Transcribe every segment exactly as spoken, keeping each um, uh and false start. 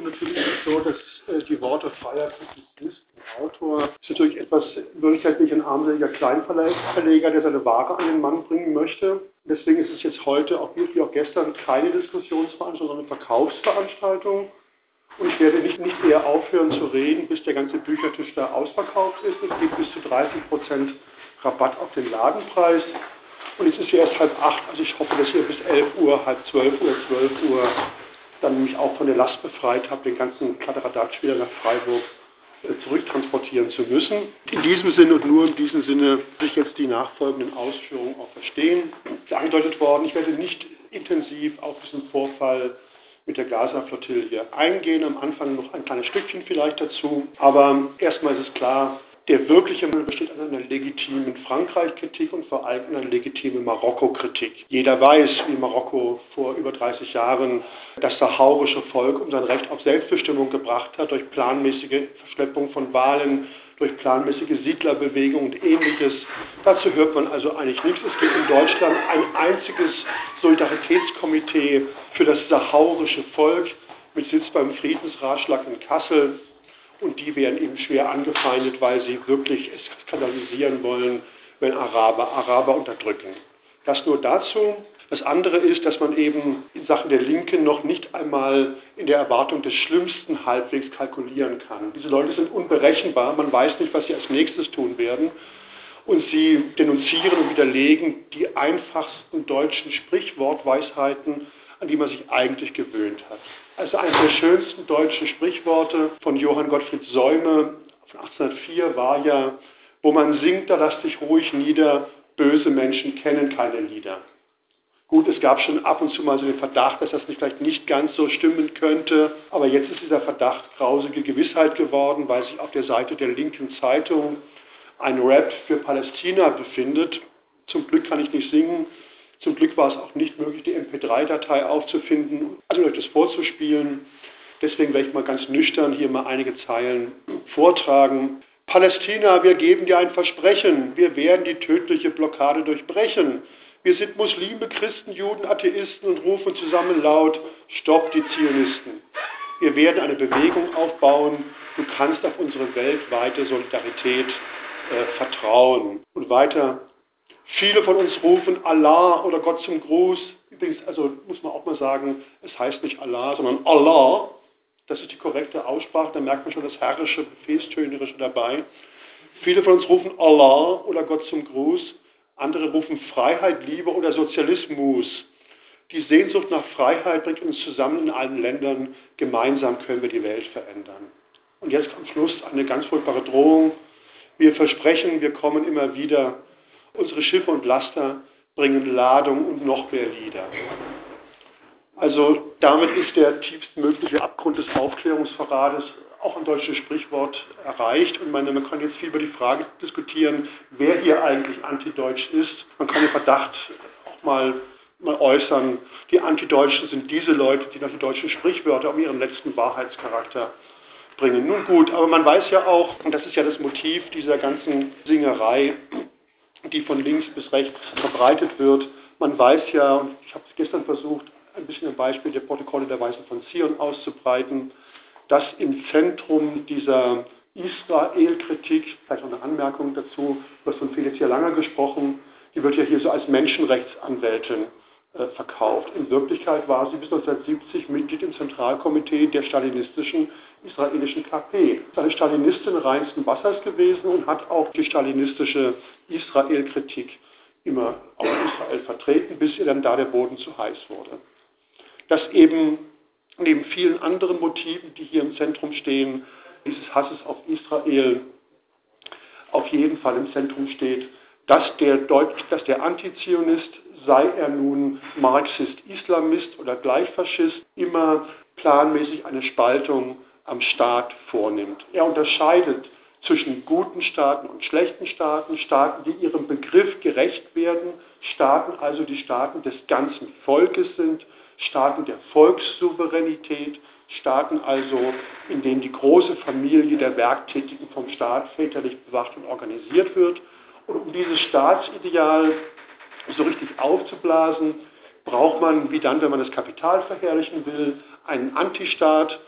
natürlich ist es so, dass äh, die Worte freier Publizist und Autor ist natürlich etwas, in Wirklichkeit nicht ein armseliger Kleinverleger, der seine Ware an den Mann bringen möchte. Deswegen ist es jetzt heute, auch wie auch gestern, keine Diskussionsveranstaltung, sondern eine Verkaufsveranstaltung. Und ich werde nicht, nicht eher aufhören zu reden, bis der ganze Büchertisch da ausverkauft ist. Es gibt bis zu dreißig Prozent Rabatt auf den Ladenpreis. Und es ist ja erst halb acht, also ich hoffe, dass ihr bis elf Uhr, halb zwölf Uhr, zwölf Uhr dann mich auch von der Last befreit habt, den ganzen Kladderadatsch wieder nach Freiburg äh, zurücktransportieren zu müssen. In diesem Sinne und nur in diesem Sinne will ich jetzt die nachfolgenden Ausführungen auch verstehen. Es ist angedeutet worden, ich werde nicht intensiv auf diesen Vorfall mit der Gaza-Flottille eingehen, am Anfang noch ein kleines Stückchen vielleicht dazu, aber erstmal ist es klar, der wirkliche Müll besteht an einer legitimen Frankreich-Kritik und vor allem einer legitimen Marokko-Kritik. Jeder weiß, wie Marokko vor über dreißig Jahren das sahaurische Volk um sein Recht auf Selbstbestimmung gebracht hat, durch planmäßige Verschleppung von Wahlen, durch planmäßige Siedlerbewegungen und Ähnliches. Dazu hört man also eigentlich nichts. Es gibt in Deutschland ein einziges Solidaritätskomitee für das sahaurische Volk mit Sitz beim Friedensratschlag in Kassel. Und die werden eben schwer angefeindet, weil sie wirklich es skandalisieren wollen, wenn Araber Araber unterdrücken. Das nur dazu. Das andere ist, dass man eben in Sachen der Linken noch nicht einmal in der Erwartung des Schlimmsten halbwegs kalkulieren kann. Diese Leute sind unberechenbar, man weiß nicht, was sie als nächstes tun werden. Und sie denunzieren und widerlegen die einfachsten deutschen Sprichwortweisheiten, an die man sich eigentlich gewöhnt hat. Also eines der schönsten deutschen Sprichworte von Johann Gottfried Säume von achtzehnhundertvier war ja, wo man singt, da lass dich ruhig nieder, böse Menschen kennen keine Lieder. Gut, es gab schon ab und zu mal so den Verdacht, dass das nicht, vielleicht nicht ganz so stimmen könnte, aber jetzt ist dieser Verdacht grausige Gewissheit geworden, weil sich auf der Seite der linken Zeitung ein Rap für Palästina befindet. Zum Glück kann ich nicht singen. Zum Glück war es auch nicht möglich, die M P drei Datei aufzufinden, also euch das vorzuspielen. Deswegen werde ich mal ganz nüchtern hier mal einige Zeilen vortragen. Palästina, wir geben dir ein Versprechen, wir werden die tödliche Blockade durchbrechen. Wir sind Muslime, Christen, Juden, Atheisten und rufen zusammen laut, stopp die Zionisten. Wir werden eine Bewegung aufbauen, du kannst auf unsere weltweite Solidarität äh, vertrauen. Und weiter. Viele von uns rufen Allah oder Gott zum Gruß. Übrigens, also muss man auch mal sagen, es heißt nicht Allah, sondern Allah. Das ist die korrekte Aussprache, da merkt man schon das herrische, befehlstönerische dabei. Viele von uns rufen Allah oder Gott zum Gruß. Andere rufen Freiheit, Liebe oder Sozialismus. Die Sehnsucht nach Freiheit bringt uns zusammen in allen Ländern. Gemeinsam können wir die Welt verändern. Und jetzt am Schluss eine ganz furchtbare Drohung. Wir versprechen, wir kommen immer wieder. Unsere Schiffe und Laster bringen Ladung und noch mehr Lieder. Also damit ist der tiefstmögliche Abgrund des Aufklärungsverrates, auch ein deutsches Sprichwort, erreicht. Und meine, man kann jetzt viel über die Frage diskutieren, wer hier eigentlich antideutsch ist. Man kann den Verdacht auch mal, mal äußern, die Antideutschen sind diese Leute, die nach den deutschen Sprichwörter um ihren letzten Wahrheitscharakter bringen. Nun gut, aber man weiß ja auch, und das ist ja das Motiv dieser ganzen Singerei, die von links bis rechts verbreitet wird. Man weiß ja, und ich habe es gestern versucht, ein bisschen ein Beispiel der Protokolle der Weisen von Zion auszubreiten, dass im Zentrum dieser Israel-Kritik, vielleicht noch eine Anmerkung dazu, du hast von Felicia Langer gesprochen, die wird ja hier so als Menschenrechtsanwältin äh, verkauft. In Wirklichkeit war sie bis neunzehnhundertsiebzig Mitglied im Zentralkomitee der stalinistischen israelischen K P. Sie ist eine Stalinistin reinsten Wassers gewesen und hat auch die stalinistische Israel-Kritik immer auf Israel vertreten, bis ihr dann da der Boden zu heiß wurde. Dass eben neben vielen anderen Motiven, die hier im Zentrum stehen, dieses Hasses auf Israel auf jeden Fall im Zentrum steht, dass der, Deut- dass der Antizionist, sei er nun Marxist, Islamist oder Gleichfaschist, immer planmäßig eine Spaltung am Staat vornimmt. Er unterscheidet zwischen guten Staaten und schlechten Staaten, Staaten, die ihrem Begriff gerecht werden, Staaten also, die Staaten des ganzen Volkes sind, Staaten der Volkssouveränität, Staaten also, in denen die große Familie der Werktätigen vom Staat väterlich bewacht und organisiert wird. Und um dieses Staatsideal so richtig aufzublasen, braucht man, wie dann, wenn man das Kapital verherrlichen will, einen Antistaat,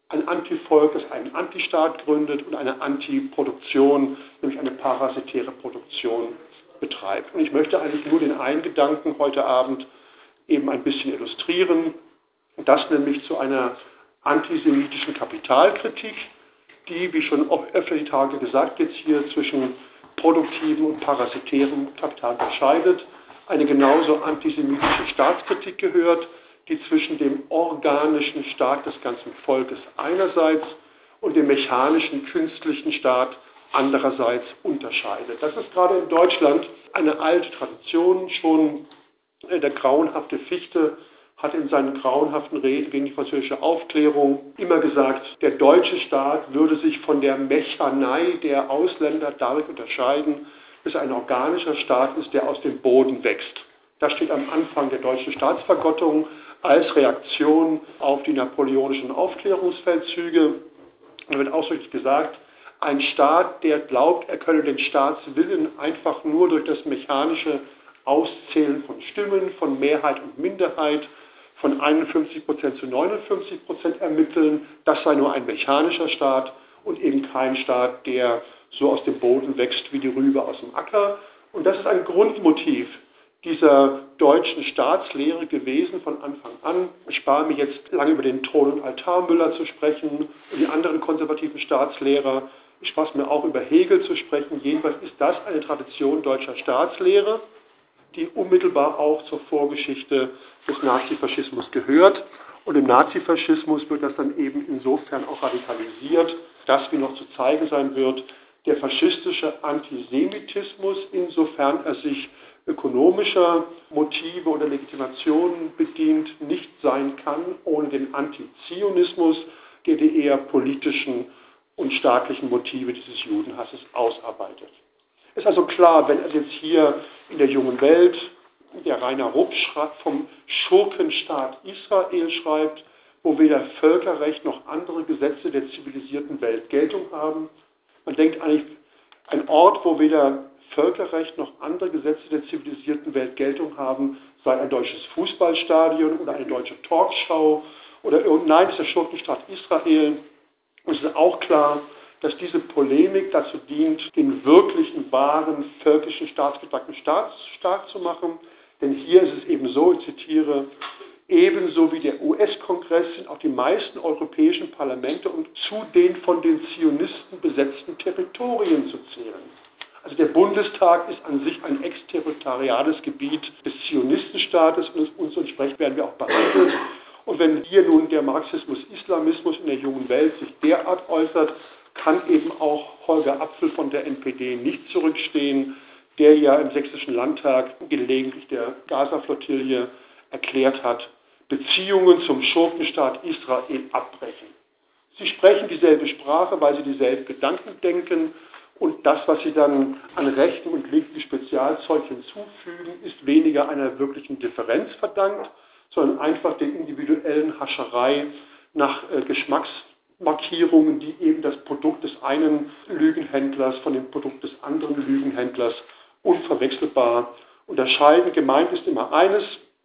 ein Antivolk, das einen Antistaat gründet und eine Antiproduktion, nämlich eine parasitäre Produktion betreibt. Und ich möchte eigentlich nur den einen Gedanken heute Abend eben ein bisschen illustrieren, das nämlich zu einer antisemitischen Kapitalkritik, die, wie schon öfter die Tage gesagt, jetzt hier zwischen produktivem und parasitärem Kapital unterscheidet, eine genauso antisemitische Staatskritik gehört, die zwischen dem organischen Staat des ganzen Volkes einerseits und dem mechanischen, künstlichen Staat andererseits unterscheidet. Das ist gerade in Deutschland eine alte Tradition. Schon der grauenhafte Fichte hat in seinen grauenhaften Reden gegen die französische Aufklärung immer gesagt, der deutsche Staat würde sich von der Mechanei der Ausländer dadurch unterscheiden, dass er ein organischer Staat ist, der aus dem Boden wächst. Das steht am Anfang der deutschen Staatsvergottung als Reaktion auf die napoleonischen Aufklärungsfeldzüge. Da wird ausdrücklich gesagt, ein Staat, der glaubt, er könne den Staatswillen einfach nur durch das mechanische Auszählen von Stimmen, von Mehrheit und Minderheit, von einundfünfzig Prozent zu neunundfünfzig Prozent ermitteln, das sei nur ein mechanischer Staat und eben kein Staat, der so aus dem Boden wächst wie die Rübe aus dem Acker. Und das ist ein Grundmotiv dieser deutschen Staatslehre gewesen von Anfang an. Ich spare mir jetzt lange über den Thron- und Altarmüller zu sprechen und die anderen konservativen Staatslehrer. Ich spare es mir auch über Hegel zu sprechen. Jedenfalls ist das eine Tradition deutscher Staatslehre, die unmittelbar auch zur Vorgeschichte des Nazifaschismus gehört. Und im Nazifaschismus wird das dann eben insofern auch radikalisiert, dass, wie noch zu zeigen sein wird, der faschistische Antisemitismus, insofern er sich ökonomischer Motive oder Legitimationen bedient, nicht sein kann ohne den Antizionismus, der die eher politischen und staatlichen Motive dieses Judenhasses ausarbeitet. Es ist also klar, wenn er jetzt hier in der Jungen Welt, der Rainer Rupp vom Schurkenstaat Israel schreibt, wo weder Völkerrecht noch andere Gesetze der zivilisierten Welt Geltung haben. Man denkt eigentlich, ein Ort, wo weder Völkerrecht noch andere Gesetze der zivilisierten Welt Geltung haben, sei ein deutsches Fußballstadion oder eine deutsche Talkshow oder irgendein, nein, es ist der Schurkenstaat Israel. Und es ist auch klar, dass diese Polemik dazu dient, den wirklichen, wahren, völkischen Staatsgedanken Staat, stark zu machen. Denn hier ist es eben so, ich zitiere, ebenso wie der U S-Kongress sind auch die meisten europäischen Parlamente und zu den von den Zionisten besetzten Territorien zu zählen. Also der Bundestag ist an sich ein exterritoriales Gebiet des Zionistenstaates und so entsprechend werden wir auch behandelt. Und wenn hier nun der Marxismus-Islamismus in der Jungen Welt sich derart äußert, kann eben auch Holger Apfel von der N P D nicht zurückstehen, der ja im Sächsischen Landtag gelegentlich der Gaza-Flottille erklärt hat, Beziehungen zum Schurkenstaat Israel abbrechen. Sie sprechen dieselbe Sprache, weil sie dieselben Gedanken denken und das, was sie dann an rechten und linken Spezialzeug hinzufügen, ist weniger einer wirklichen Differenz verdankt, sondern einfach der individuellen Hascherei nach äh, Geschmacksmarkierungen, die eben das Produkt des einen Lügenhändlers von dem Produkt des anderen Lügenhändlers unverwechselbar unterscheiden. Gemeint ist immer eines,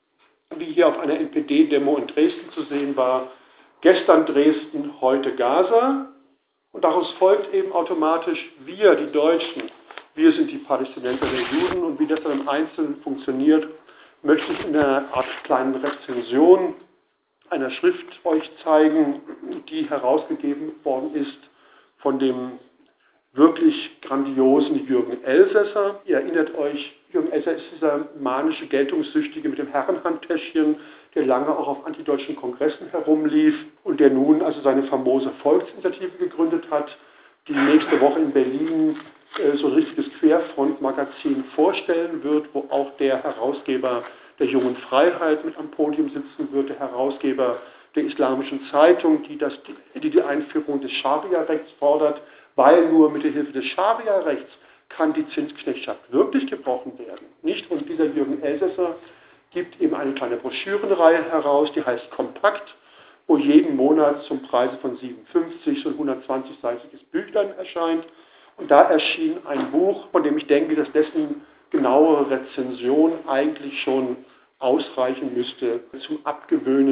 wie hier auf einer N P D-Demo in Dresden zu sehen war, gestern Dresden, heute Gaza. Und daraus folgt eben automatisch, wir, die Deutschen, wir sind die Palästinenser der Juden und wie das dann im Einzelnen funktioniert, möchte ich in einer Art kleinen Rezension einer Schrift euch zeigen, die herausgegeben worden ist von dem wirklich grandiosen Jürgen Elsässer. Ihr erinnert euch, Jürgen Elsässer ist dieser manische Geltungssüchtige mit dem Herrenhandtäschchen, der lange auch auf antideutschen Kongressen herumlief und der nun also seine famose Volksinitiative gegründet hat, die nächste Woche in Berlin äh, so ein richtiges Querfront-Magazin vorstellen wird, wo auch der Herausgeber der Jungen Freiheit mit am Podium sitzen wird, der Herausgeber der Islamischen Zeitung, die, das, die die Einführung des Scharia-Rechts fordert, weil nur mit der Hilfe des Scharia-Rechts kann die Zinsknechtschaft wirklich gebrochen werden. Nicht? Und dieser Jürgen Elsässer gibt eben eine kleine Broschürenreihe heraus, die heißt Kompakt, wo jeden Monat zum Preise von siebenundfünfzig so ein hundertzwanzig-seitiges Büchlein erscheint. Und da erschien ein Buch, von dem ich denke, dass dessen genauere Rezension eigentlich schon ausreichen müsste zum Abgewöhnen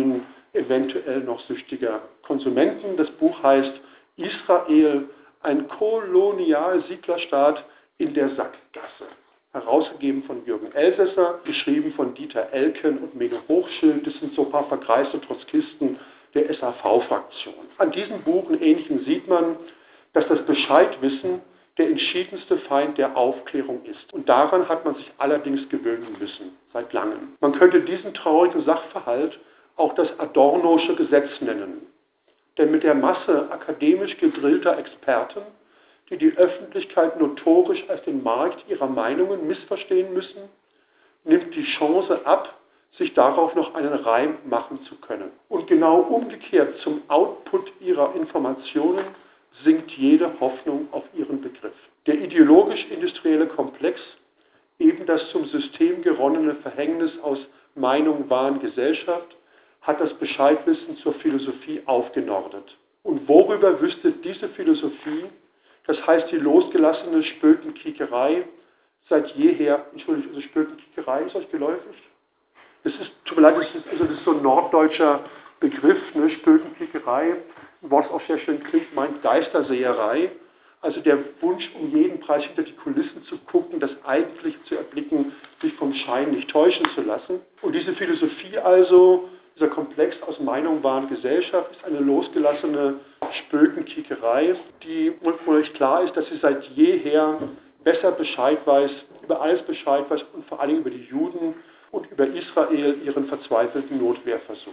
eventuell noch süchtiger Konsumenten. Das Buch heißt Israel, ein Kolonialsiedlerstaat in der Sackgasse. Herausgegeben von Jürgen Elsässer, geschrieben von Dieter Elken und Mene Hochschild. Das sind so ein paar vergreiste Trotzkisten der S A V-Fraktion. An diesem Buch und Ähnlichem sieht man, dass das Bescheidwissen der entschiedenste Feind der Aufklärung ist. Und daran hat man sich allerdings gewöhnen müssen, seit langem. Man könnte diesen traurigen Sachverhalt auch das Adornosche Gesetz nennen. Denn mit der Masse akademisch gedrillter Experten, die die Öffentlichkeit notorisch als den Markt ihrer Meinungen missverstehen müssen, nimmt die Chance ab, sich darauf noch einen Reim machen zu können. Und genau umgekehrt zum Output ihrer Informationen sinkt jede Hoffnung auf ihren Begriff. Der ideologisch-industrielle Komplex, eben das zum System geronnene Verhängnis aus Meinung, Wahn, Gesellschaft, hat das Bescheidwissen zur Philosophie aufgenordet. Und worüber wüsste diese Philosophie, das heißt die losgelassene Spökenkiekerei, seit jeher, Entschuldigung, also Spökenkiekerei ist euch geläufig? Das ist, tut mir leid, das ist, also das ist so ein norddeutscher Begriff, ne, Spökenkiekerei, ein Wort, das auch sehr schön klingt, meint Geisterseherei, also der Wunsch, um jeden Preis hinter die Kulissen zu gucken, das Eigentliche zu erblicken, sich vom Schein nicht täuschen zu lassen. Und diese Philosophie also, dieser Komplex aus Meinung, Wahn, Gesellschaft, ist eine losgelassene Spökenkiekerei, die völlig klar ist, dass sie seit jeher besser Bescheid weiß, über alles Bescheid weiß und vor allem über die Juden und über Israel ihren verzweifelten Notwehrversuch.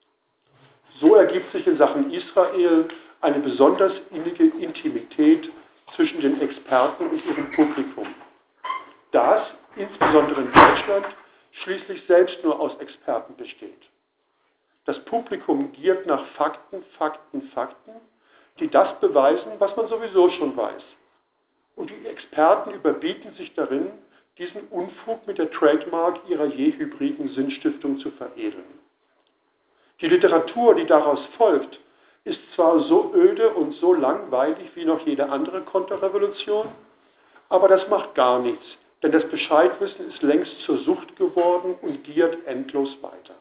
So ergibt sich in Sachen Israel eine besonders innige Intimität zwischen den Experten und ihrem Publikum. Das, insbesondere in Deutschland, schließlich selbst nur aus Experten besteht. Das Publikum giert nach Fakten, Fakten, Fakten, die das beweisen, was man sowieso schon weiß. Und die Experten überbieten sich darin, diesen Unfug mit der Trademark ihrer je hybriden Sinnstiftung zu veredeln. Die Literatur, die daraus folgt, ist zwar so öde und so langweilig wie noch jede andere Konterrevolution, aber das macht gar nichts, denn das Bescheidwissen ist längst zur Sucht geworden und giert endlos weiter.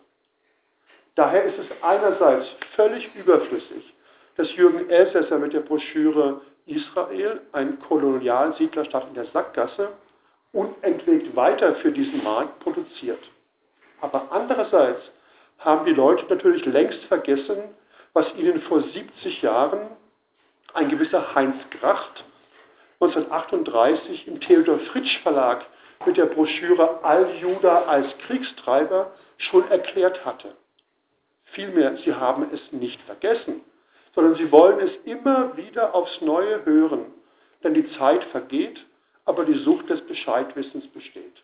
Daher ist es einerseits völlig überflüssig, dass Jürgen Elsässer mit der Broschüre Israel, ein Kolonialsiedlerstaat in der Sackgasse, unentwegt weiter für diesen Markt produziert. Aber andererseits haben die Leute natürlich längst vergessen, was ihnen vor siebzig Jahren ein gewisser Heinz Gracht neunzehnhundertachtunddreißig im Theodor Fritsch Verlag mit der Broschüre Al-Juda als Kriegstreiber schon erklärt hatte. Vielmehr, sie haben es nicht vergessen, sondern sie wollen es immer wieder aufs Neue hören, denn die Zeit vergeht, aber die Sucht des Bescheidwissens besteht.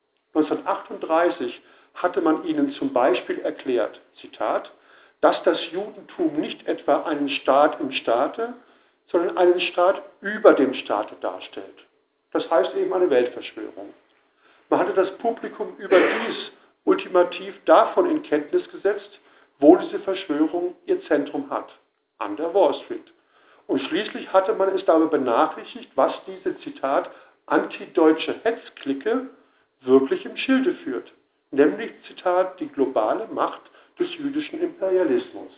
neunzehnhundertachtunddreißig hatte man ihnen zum Beispiel erklärt, Zitat, dass das Judentum nicht etwa einen Staat im Staate, sondern einen Staat über dem Staate darstellt. Das heißt eben eine Weltverschwörung. Man hatte das Publikum überdies ultimativ davon in Kenntnis gesetzt, wo diese Verschwörung ihr Zentrum hat, an der Wall Street. Und schließlich hatte man es darüber benachrichtigt, was diese, Zitat, antideutsche Hetzklicke wirklich im Schilde führt. Nämlich, Zitat, die globale Macht des jüdischen Imperialismus.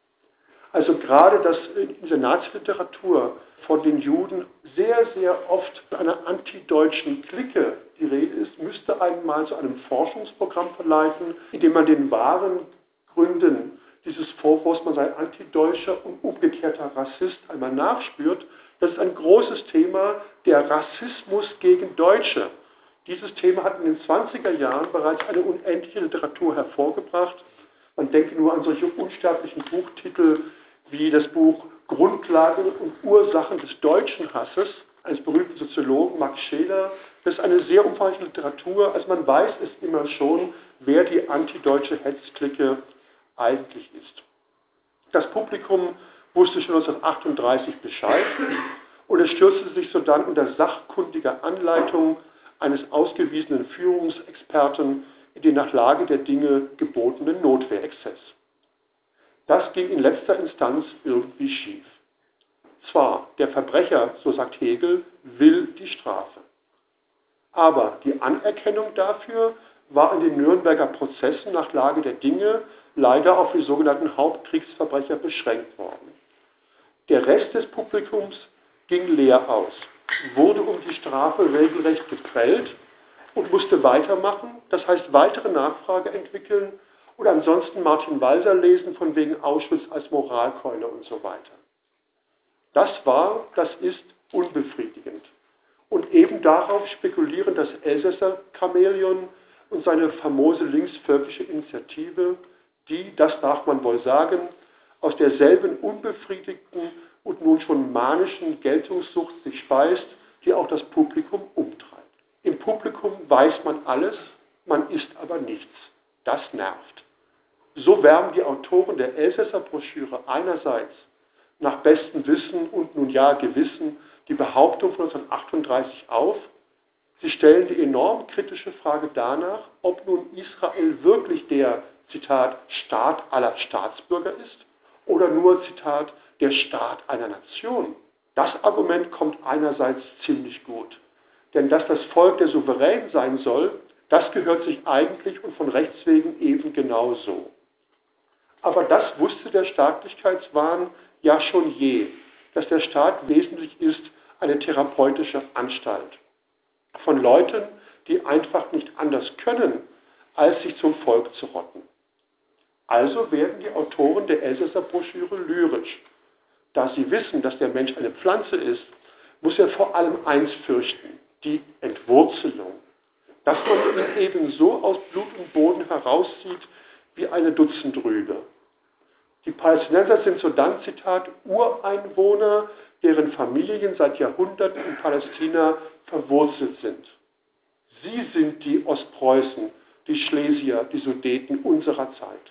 Also gerade, dass in dieser Nazi-Literatur von den Juden sehr, sehr oft von einer antideutschen Clique die Rede ist, müsste einen mal zu einem Forschungsprogramm verleiten, in dem man den wahren Gründen dieses Vorwurfs, man sei antideutscher und umgekehrter Rassist, einmal nachspürt. Das ist ein großes Thema, der Rassismus gegen Deutsche. Dieses Thema hat in den zwanziger Jahren bereits eine unendliche Literatur hervorgebracht. Man denke nur an solche unsterblichen Buchtitel wie das Buch Grundlagen und Ursachen des deutschen Hasses eines berühmten Soziologen, Max Scheler. Das ist eine sehr umfangreiche Literatur. Also man weiß es immer schon, wer die antideutsche Hetzklicke eigentlich ist. Das Publikum wusste schon neunzehnhundertachtunddreißig Bescheid und es stürzte sich sodann unter sachkundiger Anleitung eines ausgewiesenen Führungsexperten in den nach Lage der Dinge gebotenen Notwehrexzess. Das ging in letzter Instanz irgendwie schief. Zwar, der Verbrecher, so sagt Hegel, will die Strafe. Aber die Anerkennung dafür war in den Nürnberger Prozessen nach Lage der Dinge leider auf die sogenannten Hauptkriegsverbrecher beschränkt worden. Der Rest des Publikums ging leer aus, wurde um die Strafe regelrecht geprellt und musste weitermachen, das heißt weitere Nachfrage entwickeln oder ansonsten Martin Walser lesen von wegen Auschwitz als Moralkeule und so weiter. Das war, das ist unbefriedigend. Und eben darauf spekulieren das Elsässer Chamäleon und seine famose linksvölkische Initiative, die, das darf man wohl sagen, aus derselben unbefriedigten und nun schon manischen Geltungssucht sich speist, die auch das Publikum umtreibt. Im Publikum weiß man alles, man ist aber nichts. Das nervt. So wärmen die Autoren der Elsässer Broschüre einerseits nach bestem Wissen und nun ja Gewissen die Behauptung von neunzehnhundertachtunddreißig auf. Sie stellen die enorm kritische Frage danach, ob nun Israel wirklich der, Zitat, Staat aller Staatsbürger ist oder nur, Zitat, der Staat einer Nation. Das Argument kommt einerseits ziemlich gut. Denn dass das Volk der Souverän sein soll, das gehört sich eigentlich und von Rechts wegen eben genau so. Aber das wusste der Staatlichkeitswahn ja schon je, dass der Staat wesentlich ist eine therapeutische Anstalt von Leuten, die einfach nicht anders können, als sich zum Volk zu rotten. Also werden die Autoren der Elsässer Broschüre lyrisch. Da sie wissen, dass der Mensch eine Pflanze ist, muss er vor allem eins fürchten, die Entwurzelung. Dass man ihn eben so aus Blut und Boden herauszieht wie eine Dutzendrübe. Die Palästinenser sind sodann, Zitat, Ureinwohner, deren Familien seit Jahrhunderten in Palästina verwurzelt sind. Sie sind die Ostpreußen, die Schlesier, die Sudeten unserer Zeit.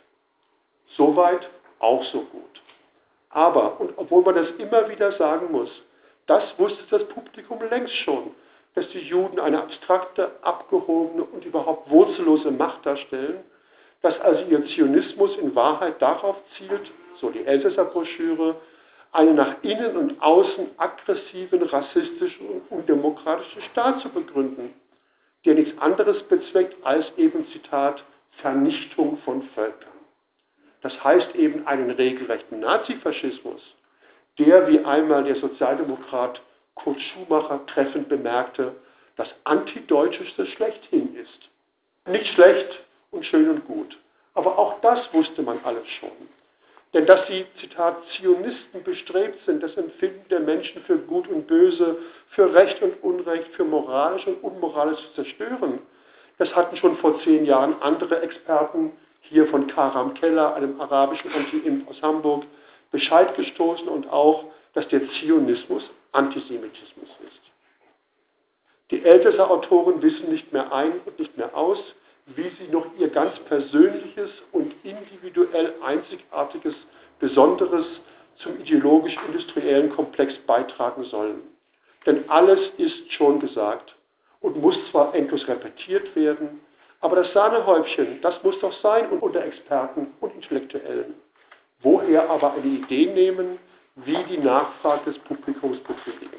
Soweit auch so gut. Aber, und obwohl man das immer wieder sagen muss, das wusste das Publikum längst schon, dass die Juden eine abstrakte, abgehobene und überhaupt wurzellose Macht darstellen, dass also ihr Zionismus in Wahrheit darauf zielt, so die Elsässer Broschüre, einen nach innen und außen aggressiven, rassistischen und undemokratischen Staat zu begründen, der nichts anderes bezweckt als eben, Zitat, Vernichtung von Völkern. Das heißt eben einen regelrechten Nazifaschismus, der, wie einmal der Sozialdemokrat Kurt Schumacher treffend bemerkte, das Antideutscheste schlechthin ist. Nicht schlecht und schön und gut, aber auch das wusste man alles schon. Denn dass die, Zitat, Zionisten bestrebt sind, das Empfinden der Menschen für Gut und Böse, für Recht und Unrecht, für moralisch und unmoralisch zu zerstören, das hatten schon vor zehn Jahren andere Experten, hier von Karam Keller, einem arabischen Anti-Imp aus Hamburg, Bescheid gestoßen und auch, dass der Zionismus Antisemitismus ist. Die Elsässer Autoren wissen nicht mehr ein und nicht mehr aus, wie sie noch ihr ganz persönliches und individuell einzigartiges, Besonderes zum ideologisch-industriellen Komplex beitragen sollen. Denn alles ist schon gesagt und muss zwar endlos repetiert werden, aber das Sahnehäubchen, das muss doch sein unter Experten und Intellektuellen. Woher aber eine Idee nehmen, wie die Nachfrage des Publikums befriedigen?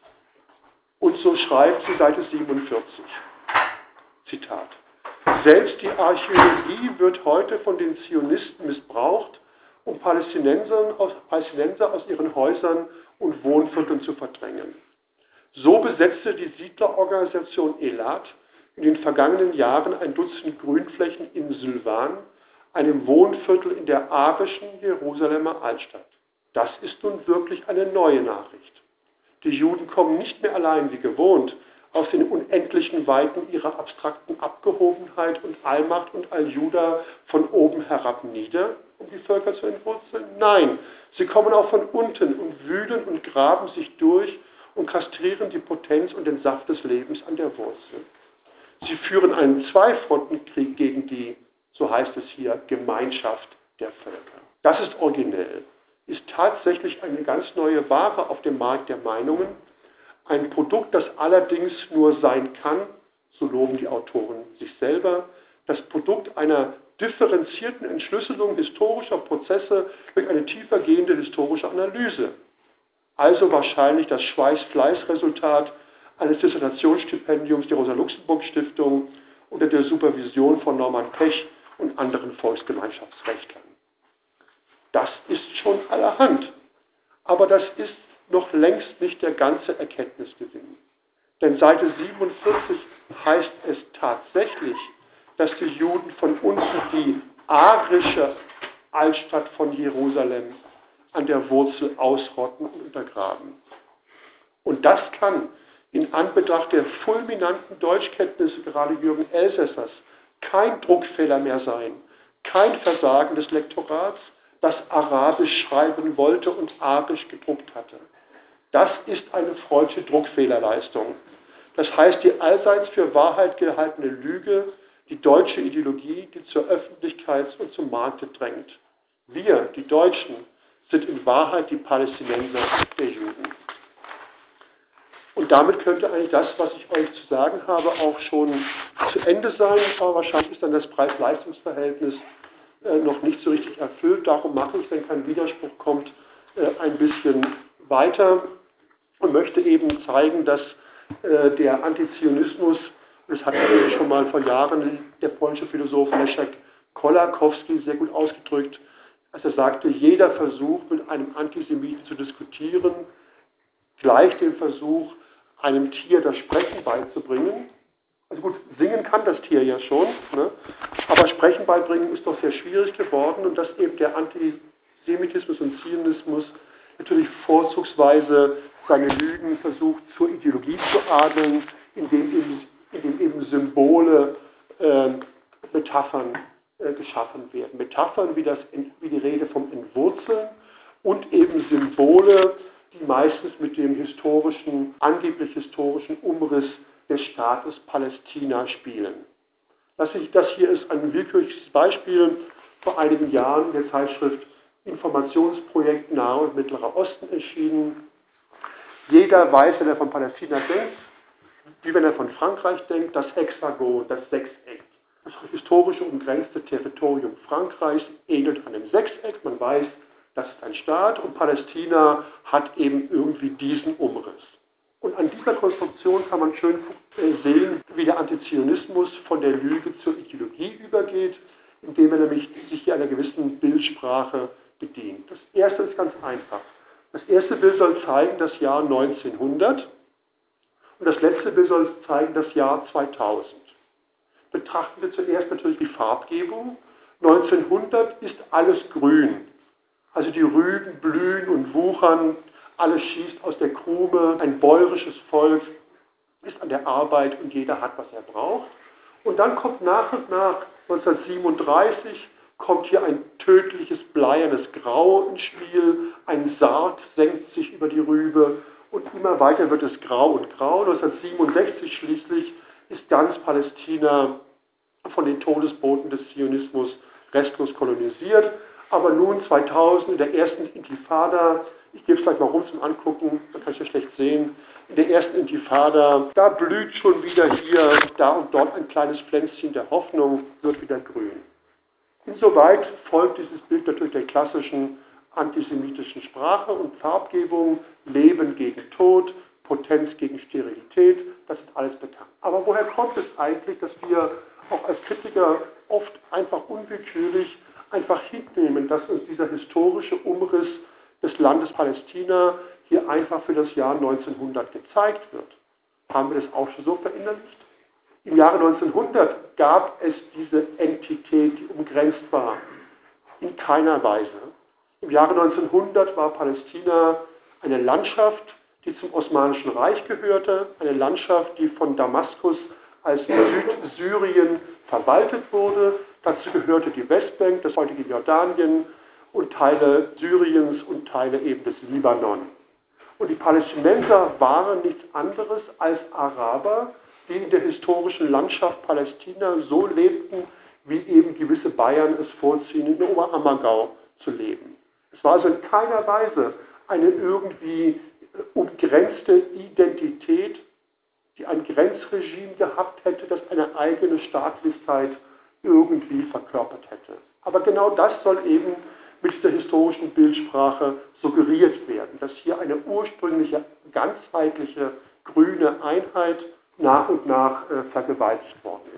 Und so schreibt sie Seite siebenundvierzig, Zitat, selbst die Archäologie wird heute von den Zionisten missbraucht, um Palästinenser aus, Palästinenser aus ihren Häusern und Wohnvierteln zu verdrängen. So besetzte die Siedlerorganisation Elat in den vergangenen Jahren ein Dutzend Grünflächen in Sylwan, einem Wohnviertel in der arischen Jerusalemer Altstadt. Das ist nun wirklich eine neue Nachricht. Die Juden kommen nicht mehr allein wie gewohnt aus den unendlichen Weiten ihrer abstrakten Abgehobenheit und Allmacht und Alljuda von oben herab nieder, um die Völker zu entwurzeln. Nein, sie kommen auch von unten und wühlen und graben sich durch und kastrieren die Potenz und den Saft des Lebens an der Wurzel. Sie führen einen Zweifrontenkrieg gegen die, so heißt es hier, Gemeinschaft der Völker. Das ist originell, ist tatsächlich eine ganz neue Ware auf dem Markt der Meinungen, ein Produkt, das allerdings nur sein kann, so loben die Autoren sich selber, das Produkt einer differenzierten Entschlüsselung historischer Prozesse durch eine tiefergehende historische Analyse. Also wahrscheinlich das Schweiß-Fleiß-Resultat eines Dissertationsstipendiums der Rosa-Luxemburg-Stiftung unter der Supervision von Norman Pech und anderen Volksgemeinschaftsrechtlern. Das ist schon allerhand. Aber das ist noch längst nicht der ganze Erkenntnisgewinn. Denn Seite siebenundvierzig heißt es tatsächlich, dass die Juden von unten die arische Altstadt von Jerusalem an der Wurzel ausrotten und untergraben. Und das kann in Anbetracht der fulminanten Deutschkenntnisse gerade Jürgen Elsässers kein Druckfehler mehr sein, kein Versagen des Lektorats, das Arabisch schreiben wollte und Arisch gedruckt hatte. Das ist eine freudsche Druckfehlerleistung. Das heißt, die allseits für Wahrheit gehaltene Lüge, die deutsche Ideologie, die zur Öffentlichkeit und zum Markte drängt. Wir, die Deutschen, sind in Wahrheit die Palästinenser der Juden. Und damit könnte eigentlich das, was ich euch zu sagen habe, auch schon zu Ende sein, aber wahrscheinlich ist dann das Preis-Leistungs-Verhältnis äh, noch nicht so richtig erfüllt. Darum mache ich, wenn kein Widerspruch kommt, äh, ein bisschen weiter und möchte eben zeigen, dass äh, der Antizionismus, das hat natürlich schon mal vor Jahren der polnische Philosoph Leszek Kolakowski sehr gut ausgedrückt, als er sagte, jeder Versuch, mit einem Antisemiten zu diskutieren, gleich dem Versuch, einem Tier das Sprechen beizubringen. Also gut, singen kann das Tier ja schon, ne? Aber Sprechen beibringen ist doch sehr schwierig geworden und dass eben der Antisemitismus und Zionismus natürlich vorzugsweise seine Lügen versucht zur Ideologie zu adeln, indem eben, indem eben Symbole, äh, Metaphern äh, geschaffen werden. Metaphern wie, das, wie die Rede vom Entwurzeln und eben Symbole, die meistens mit dem historischen, angeblich historischen Umriss des Staates Palästina spielen. Das hier ist ein willkürliches Beispiel vor einigen Jahren in der Zeitschrift Informationsprojekt Nahe und Mittlerer Osten erschienen. Jeder weiß, wenn er von Palästina denkt, wie wenn er von Frankreich denkt, das Hexagon, das Sechseck. Das historische umgrenzte Territorium Frankreichs ähnelt einem Sechseck. Man weiß, das ist ein Staat und Palästina hat eben irgendwie diesen Umriss. Und an dieser Konstruktion kann man schön sehen, wie der Antizionismus von der Lüge zur Ideologie übergeht, indem er nämlich sich hier einer gewissen Bildsprache bedient. Das erste ist ganz einfach. Das erste Bild soll zeigen das Jahr neunzehnhundert und das letzte Bild soll zeigen das Jahr zweitausend. Betrachten wir zuerst natürlich die Farbgebung. neunzehnhundert ist alles grün. Also die Rüben blühen und wuchern, alles schießt aus der Krume, ein bäuerisches Volk ist an der Arbeit und jeder hat, was er braucht. Und dann kommt nach und nach, neunzehnhundertsiebenunddreißig, kommt hier ein tödliches, bleiernes Grau ins Spiel, ein Sarg senkt sich über die Rübe und immer weiter wird es grau und grau. neunzehnhundertsiebenundsechzig schließlich ist ganz Palästina von den Todesboten des Zionismus restlos kolonisiert. Aber nun zweitausend in der ersten Intifada, ich gebe es gleich mal rum zum Angucken, man kann es ja schlecht sehen, in der ersten Intifada, da blüht schon wieder hier, da und dort ein kleines Pflänzchen der Hoffnung, wird wieder grün. Insoweit folgt dieses Bild natürlich der klassischen antisemitischen Sprache und Farbgebung, Leben gegen Tod, Potenz gegen Sterilität, das ist alles bekannt. Aber woher kommt es eigentlich, dass wir auch als Kritiker oft einfach unwillkürlich einfach hinnehmen, dass uns dieser historische Umriss des Landes Palästina hier einfach für das Jahr neunzehnhundert gezeigt wird? Haben wir das auch schon so verinnerlicht? Im Jahre neunzehnhundert gab es diese Entität, die umgrenzt war, in keiner Weise. Im Jahre neunzehnhundert war Palästina eine Landschaft, die zum Osmanischen Reich gehörte, eine Landschaft, die von Damaskus als Südsyrien verwaltet wurde. Dazu gehörte die Westbank, das heutige Jordanien und Teile Syriens und Teile eben des Libanon. Und die Palästinenser waren nichts anderes als Araber, die in der historischen Landschaft Palästina so lebten, wie eben gewisse Bayern es vorziehen, in Oberammergau zu leben. Es war also in keiner Weise eine irgendwie umgrenzte Identität, die ein Grenzregime gehabt hätte, das eine eigene Staatlichkeit irgendwie verkörpert hätte. Aber genau das soll eben mit der historischen Bildsprache suggeriert werden, dass hier eine ursprüngliche, ganzheitliche, grüne Einheit nach und nach äh, vergewaltigt worden ist.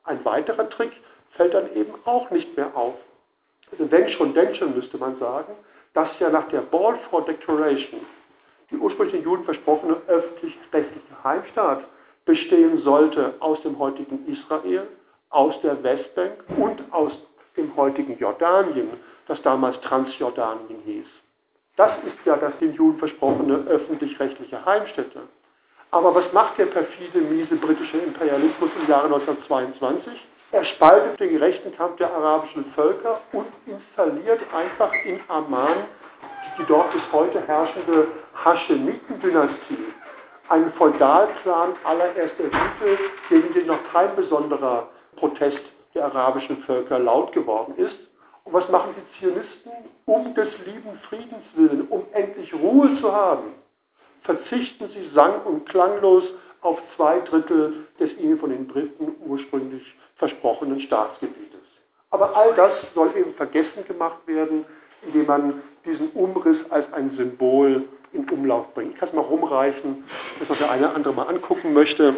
Ein weiterer Trick fällt dann eben auch nicht mehr auf. Also wenn schon, denn schon, müsste man sagen, dass ja nach der Balfour Declaration die ursprünglich den Juden versprochene öffentlich-rechtliche Heimstaat bestehen sollte aus dem heutigen Israel, aus der Westbank und aus dem heutigen Jordanien, das damals Transjordanien hieß. Das ist ja das den Juden versprochene öffentlich-rechtliche Heimstätte. Aber was macht der perfide, miese britische Imperialismus im Jahre neunzehnhundertzweiundzwanzig? Er spaltet den gerechten Kampf der arabischen Völker und installiert einfach in Amman die dort bis heute herrschende Haschemiten-Dynastie, einen Feudalplan allererster Güte, gegen den noch kein besonderer Protest der arabischen Völker laut geworden ist. Und was machen die Zionisten? Um des lieben Friedens willen, um endlich Ruhe zu haben, verzichten sie sang- und klanglos auf zwei Drittel des ihnen von den Briten ursprünglich versprochenen Staatsgebietes. Aber all das soll eben vergessen gemacht werden, indem man diesen Umriss als ein Symbol in Umlauf bringt. Ich kann es mal rumreichen, dass noch der eine oder andere mal angucken möchte.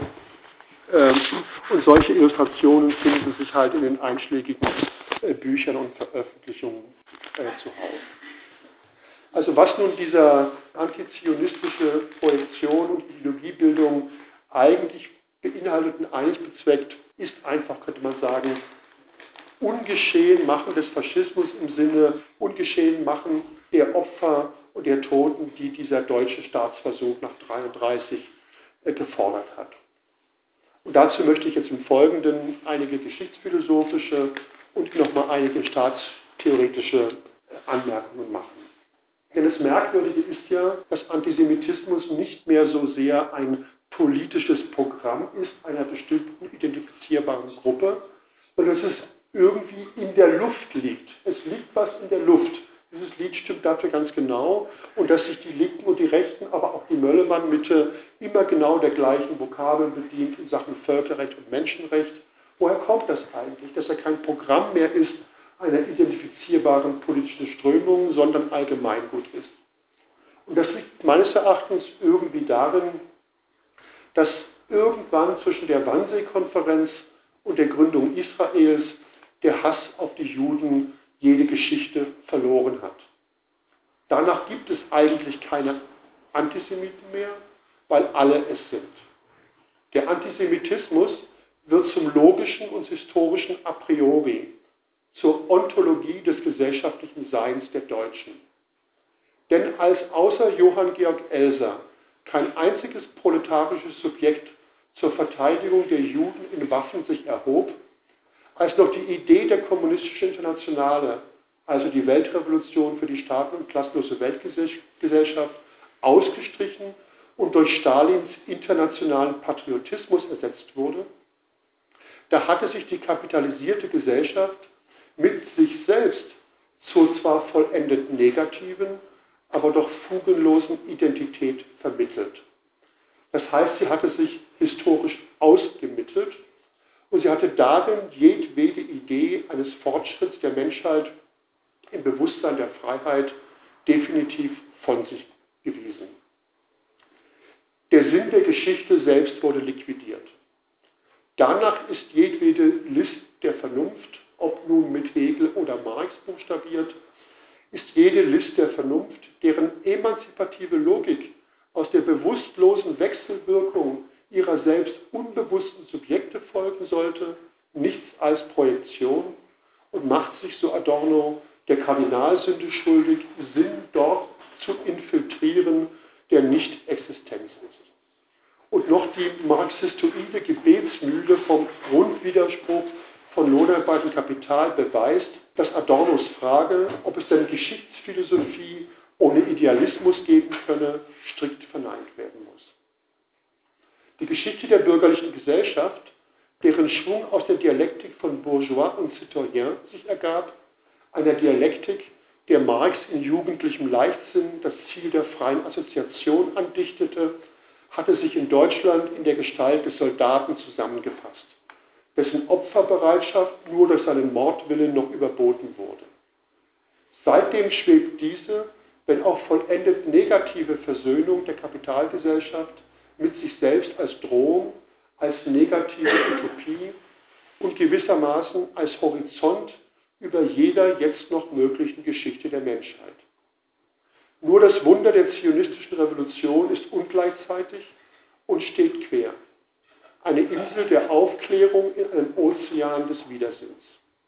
Und solche Illustrationen finden sich halt in den einschlägigen Büchern und Veröffentlichungen zuhauf. Also was nun dieser antizionistische Projektion und Ideologiebildung eigentlich beinhaltet und eigentlich bezweckt, ist einfach, könnte man sagen, Ungeschehen machen des Faschismus im Sinne Ungeschehen machen der Opfer und der Toten, die dieser deutsche Staatsversuch nach neunzehnhundertdreiunddreißig gefordert hat. Und dazu möchte ich jetzt im Folgenden einige geschichtsphilosophische und nochmal einige staatstheoretische Anmerkungen machen. Denn das Merkwürdige ist ja, dass Antisemitismus nicht mehr so sehr ein politisches Programm ist einer bestimmten identifizierbaren Gruppe, sondern dass es irgendwie in der Luft liegt. Es liegt was in der Luft. Dieses Lied stimmt dafür ganz genau. Und dass sich die Linken und die Rechten, aber auch die Möllemann-Mitte immer genau der gleichen Vokabeln bedient in Sachen Völkerrecht und Menschenrecht. Woher kommt das eigentlich? Dass er kein Programm mehr ist einer identifizierbaren politischen Strömung, sondern Allgemeingut ist. Und das liegt meines Erachtens irgendwie darin, dass irgendwann zwischen der Wannsee-Konferenz und der Gründung Israels der Hass auf die Juden jede Geschichte verloren hat. Danach gibt es eigentlich keine Antisemiten mehr, weil alle es sind. Der Antisemitismus wird zum logischen und historischen A priori, zur Ontologie des gesellschaftlichen Seins der Deutschen. Denn als außer Johann Georg Elser kein einziges proletarisches Subjekt zur Verteidigung der Juden in Waffen sich erhob, als noch die Idee der kommunistischen Internationale, also die Weltrevolution für die staaten- und klassenlose Weltgesellschaft, ausgestrichen und durch Stalins internationalen Patriotismus ersetzt wurde, da hatte sich die kapitalisierte Gesellschaft mit sich selbst zur zwar vollendet negativen, aber doch fugenlosen Identität vermittelt. Das heißt, sie hatte sich historisch ausgemittelt und sie hatte darin jedwede Idee eines Fortschritts der Menschheit im Bewusstsein der Freiheit definitiv von sich gewiesen. Der Sinn der Geschichte selbst wurde liquidiert. Danach ist jedwede List der Vernunft, ob nun mit Hegel oder Marx buchstabiert, ist jede List der Vernunft, deren emanzipative Logik aus der bewusstlosen Wechselwirkung ihrer selbst unbewussten Subjekte folgen sollte, nichts als Projektion und macht sich, so Adorno, der Kardinalsünde schuldig, Sinn dort zu infiltrieren, der nicht Existenz ist. Und noch die marxistoide Gebetsmühle vom Grundwiderspruch von Lohnarbeit und Kapital beweist, dass Adornos Frage, ob es denn Geschichtsphilosophie ohne Idealismus geben könne, strikt verneint werden muss. Die Geschichte der bürgerlichen Gesellschaft, deren Schwung aus der Dialektik von Bourgeois und Citoyen sich ergab, einer Dialektik, der Marx in jugendlichem Leichtsinn das Ziel der freien Assoziation andichtete, hatte sich in Deutschland in der Gestalt des Soldaten zusammengefasst, dessen Opferbereitschaft nur durch seinen Mordwillen noch überboten wurde. Seitdem schwebt diese, wenn auch vollendet negative Versöhnung der Kapitalgesellschaft mit sich selbst als Drohung, als negative Utopie und gewissermaßen als Horizont über jeder jetzt noch möglichen Geschichte der Menschheit. Nur das Wunder der zionistischen Revolution ist ungleichzeitig und steht quer. Eine Insel der Aufklärung in einem Ozean des Widersinns.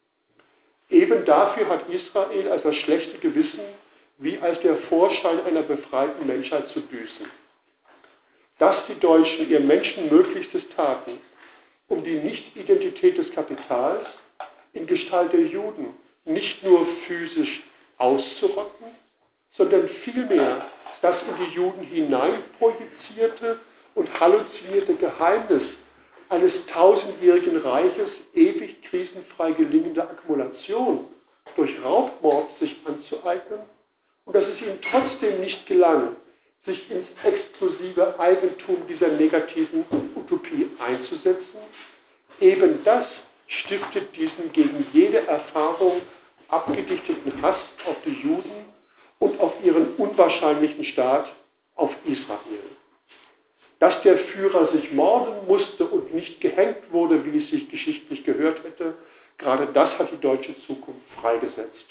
Eben dafür hat Israel als das schlechte Gewissen wie als der Vorschein einer befreiten Menschheit zu büßen. Dass die Deutschen ihr Menschenmöglichstes taten, um die Nicht-Identität des Kapitals in Gestalt der Juden nicht nur physisch auszurotten, sondern vielmehr das in die Juden hineinprojizierte und halluzinierte Geheimnis eines tausendjährigen Reiches ewig krisenfrei gelingender Akkumulation durch Raubmord sich anzueignen und dass es ihnen trotzdem nicht gelang, sich ins exklusive Eigentum dieser negativen Utopie einzusetzen, eben das stiftet diesen gegen jede Erfahrung abgedichteten Hass auf die Juden und auf ihren unwahrscheinlichen Staat, auf Israel. Dass der Führer sich morden musste und nicht gehängt wurde, wie es sich geschichtlich gehört hätte, gerade das hat die deutsche Zukunft freigesetzt.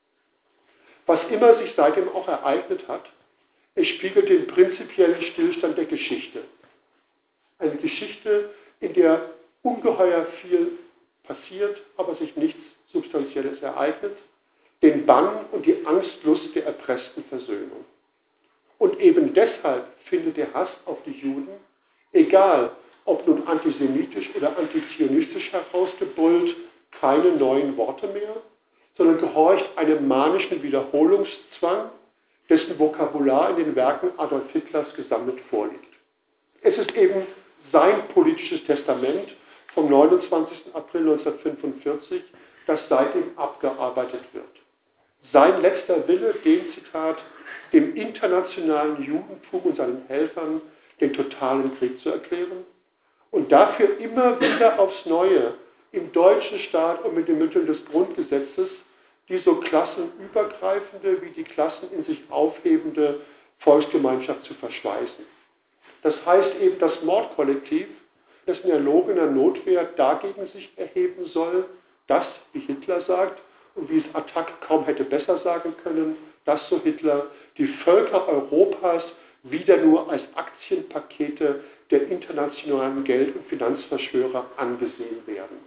Was immer sich seitdem auch ereignet hat, es spiegelt den prinzipiellen Stillstand der Geschichte. Eine Geschichte, in der ungeheuer viel passiert, aber sich nichts Substanzielles ereignet, den Bann und die Angstlust der erpressten Versöhnung. Und eben deshalb findet der Hass auf die Juden, egal ob nun antisemitisch oder antizionistisch herausgebrüllt, keine neuen Worte mehr, sondern gehorcht einem manischen Wiederholungszwang, dessen Vokabular in den Werken Adolf Hitlers gesammelt vorliegt. Es ist eben sein politisches Testament vom neunundzwanzigsten April neunzehnhundertfünfundvierzig, das seitdem abgearbeitet wird. Sein letzter Wille, dem Zitat, dem internationalen Judentum und seinen Helfern den totalen Krieg zu erklären und dafür immer wieder aufs Neue im deutschen Staat und mit den Mitteln des Grundgesetzes die so klassenübergreifende wie die Klassen in sich aufhebende Volksgemeinschaft zu verschweißen. Das heißt eben, das Mordkollektiv, dessen erlogener Notwehr dagegen sich erheben soll, dass, wie Hitler sagt, und wie es Attac kaum hätte besser sagen können, dass, so Hitler, die Völker Europas wieder nur als Aktienpakete der internationalen Geld- und Finanzverschwörer angesehen werden.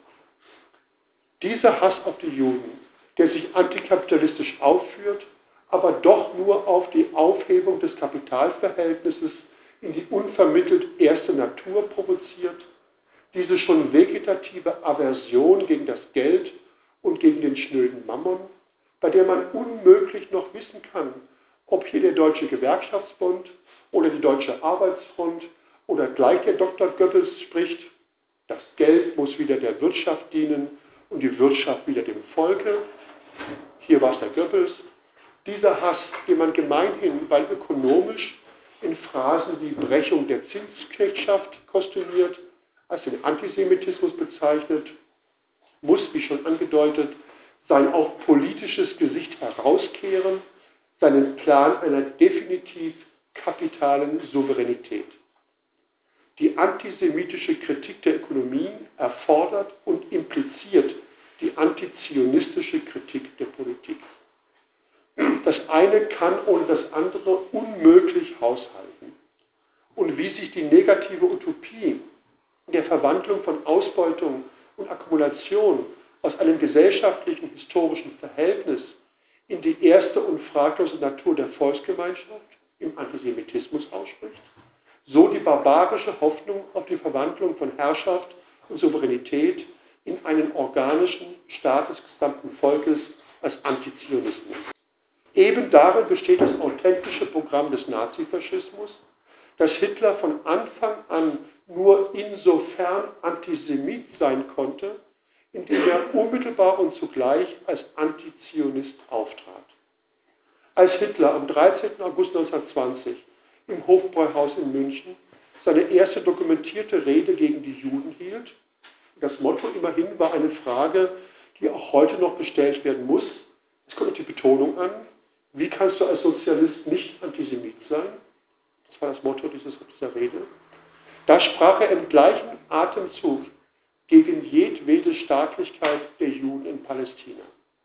Dieser Hass auf die Juden, der sich antikapitalistisch aufführt, aber doch nur auf die Aufhebung des Kapitalverhältnisses in die unvermittelt erste Natur provoziert, diese schon vegetative Aversion gegen das Geld und gegen den schnöden Mammon, bei der man unmöglich noch wissen kann, ob hier der Deutsche Gewerkschaftsbund oder die Deutsche Arbeitsfront oder gleich der Doktor Goebbels spricht, das Geld muss wieder der Wirtschaft dienen und die Wirtschaft wieder dem Volke. Hier war es der Goebbels. Dieser Hass, den man gemeinhin, weil ökonomisch, in Phrasen wie Brechung der Zinsknechtschaft kostümiert, als den Antisemitismus bezeichnet, muss, wie schon angedeutet, sein auch politisches Gesicht herauskehren, seinen Plan einer definitiv kapitalen Souveränität. Die antisemitische Kritik der Ökonomie erfordert und impliziert die antizionistische Kritik der Politik. Das eine kann ohne das andere unmöglich haushalten. Und wie sich die negative Utopie der Verwandlung von Ausbeutung und Akkumulation aus einem gesellschaftlichen, historischen Verhältnis in die erste und fraglose Natur der Volksgemeinschaft im Antisemitismus ausspricht, so die barbarische Hoffnung auf die Verwandlung von Herrschaft und Souveränität in einen organischen Staat des gesamten Volkes als Antizionismus. Eben darin besteht das authentische Programm des Nazifaschismus, dass Hitler von Anfang an nur insofern Antisemit sein konnte, indem er unmittelbar und zugleich als Antizionist auftrat. Als Hitler am dreizehnten August neunzehnhundertzwanzig im Hofbräuhaus in München seine erste dokumentierte Rede gegen die Juden hielt, das Motto immerhin war eine Frage, die auch heute noch gestellt werden muss, es kommt die Betonung an, wie kannst du als Sozialist nicht Antisemit sein? Das war das Motto dieses, dieser Rede. Da sprach er im gleichen Atemzug gegen jedwede Staatlichkeit der Juden in Palästina.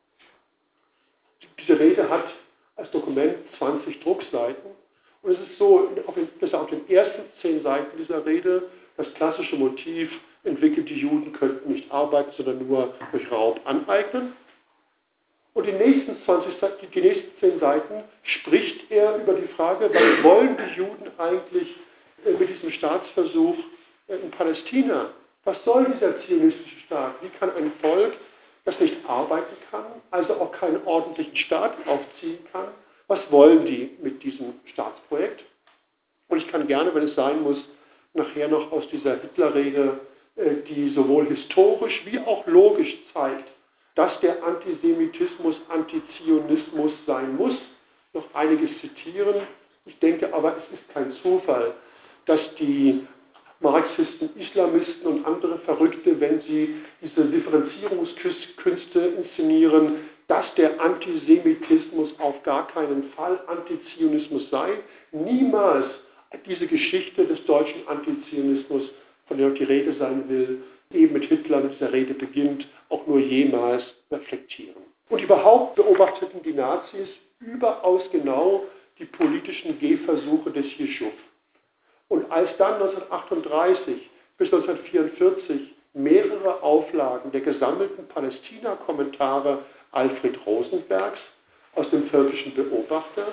Diese Rede hat als Dokument zwanzig Druckseiten und es ist so, dass auf den ersten zehn Seiten dieser Rede das klassische Motiv entwickelt, die Juden könnten nicht arbeiten, sondern nur durch Raub aneignen. Und die nächsten zwanzig, die nächsten zehn Seiten spricht er über die Frage, was wollen die Juden eigentlich mit diesem Staatsversuch in Palästina? Was soll dieser zionistische Staat? Wie kann ein Volk, das nicht arbeiten kann, also auch keinen ordentlichen Staat aufziehen kann, was wollen die mit diesem Staatsprojekt? Und ich kann gerne, wenn es sein muss, nachher noch aus dieser Hitlerrede, die sowohl historisch wie auch logisch zeigt, dass der Antisemitismus Antizionismus sein muss, noch einiges zitieren. Ich denke aber, es ist kein Zufall, dass die Marxisten, Islamisten und andere Verrückte, wenn sie diese Differenzierungskünste inszenieren, dass der Antisemitismus auf gar keinen Fall Antizionismus sei, niemals diese Geschichte des deutschen Antizionismus, von der die Rede sein will, eben mit Hitler mit dieser Rede beginnt, auch nur jemals reflektieren. Und überhaupt beobachteten die Nazis überaus genau die politischen Gehversuche des Jeschuv. Und als dann neunzehnhundertachtunddreißig bis neunzehnhundertvierundvierzig mehrere Auflagen der gesammelten Palästina-Kommentare Alfred Rosenbergs aus dem Völkischen Beobachter